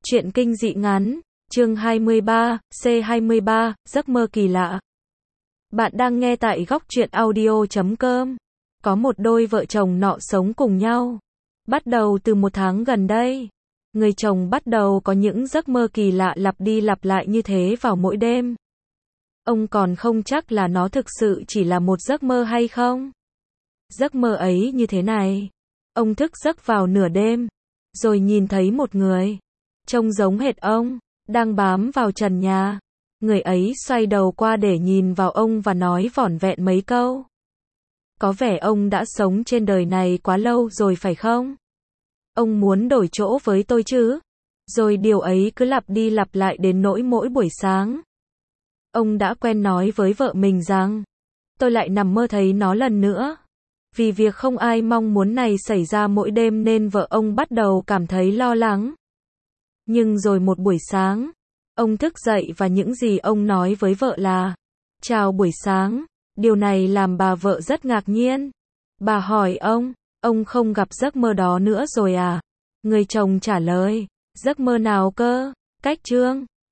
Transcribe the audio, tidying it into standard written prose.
Truyện kinh dị ngắn, chương 23, C23, giấc mơ kỳ lạ. Bạn đang nghe tại góc truyện audio.com. Có một đôi vợ chồng nọ sống cùng nhau. Bắt đầu từ một tháng gần đây, người chồng bắt đầu có những giấc mơ kỳ lạ lặp đi lặp lại như thế vào mỗi đêm. Ông còn không chắc là nó thực sự chỉ là một giấc mơ hay không. Giấc mơ ấy như thế này. Ông thức giấc vào nửa đêm, rồi nhìn thấy một người trông giống hệt ông, đang bám vào trần nhà. Người ấy xoay đầu qua để nhìn vào ông và nói vỏn vẹn mấy câu. Có vẻ ông đã sống trên đời này quá lâu rồi phải không? Ông muốn đổi chỗ với tôi chứ? Rồi điều ấy cứ lặp đi lặp lại đến nỗi mỗi buổi sáng. Ông đã quen nói với vợ mình rằng, tôi lại nằm mơ thấy nó lần nữa. Vì việc không ai mong muốn này xảy ra mỗi đêm nên vợ ông bắt đầu cảm thấy lo lắng. Nhưng rồi một buổi sáng, ông thức dậy và những gì ông nói với vợ là, chào buổi sáng. Điều này làm bà vợ rất ngạc nhiên. Bà hỏi ông không gặp giấc mơ đó nữa rồi à? Người chồng trả lời, giấc mơ nào cơ? Cách chương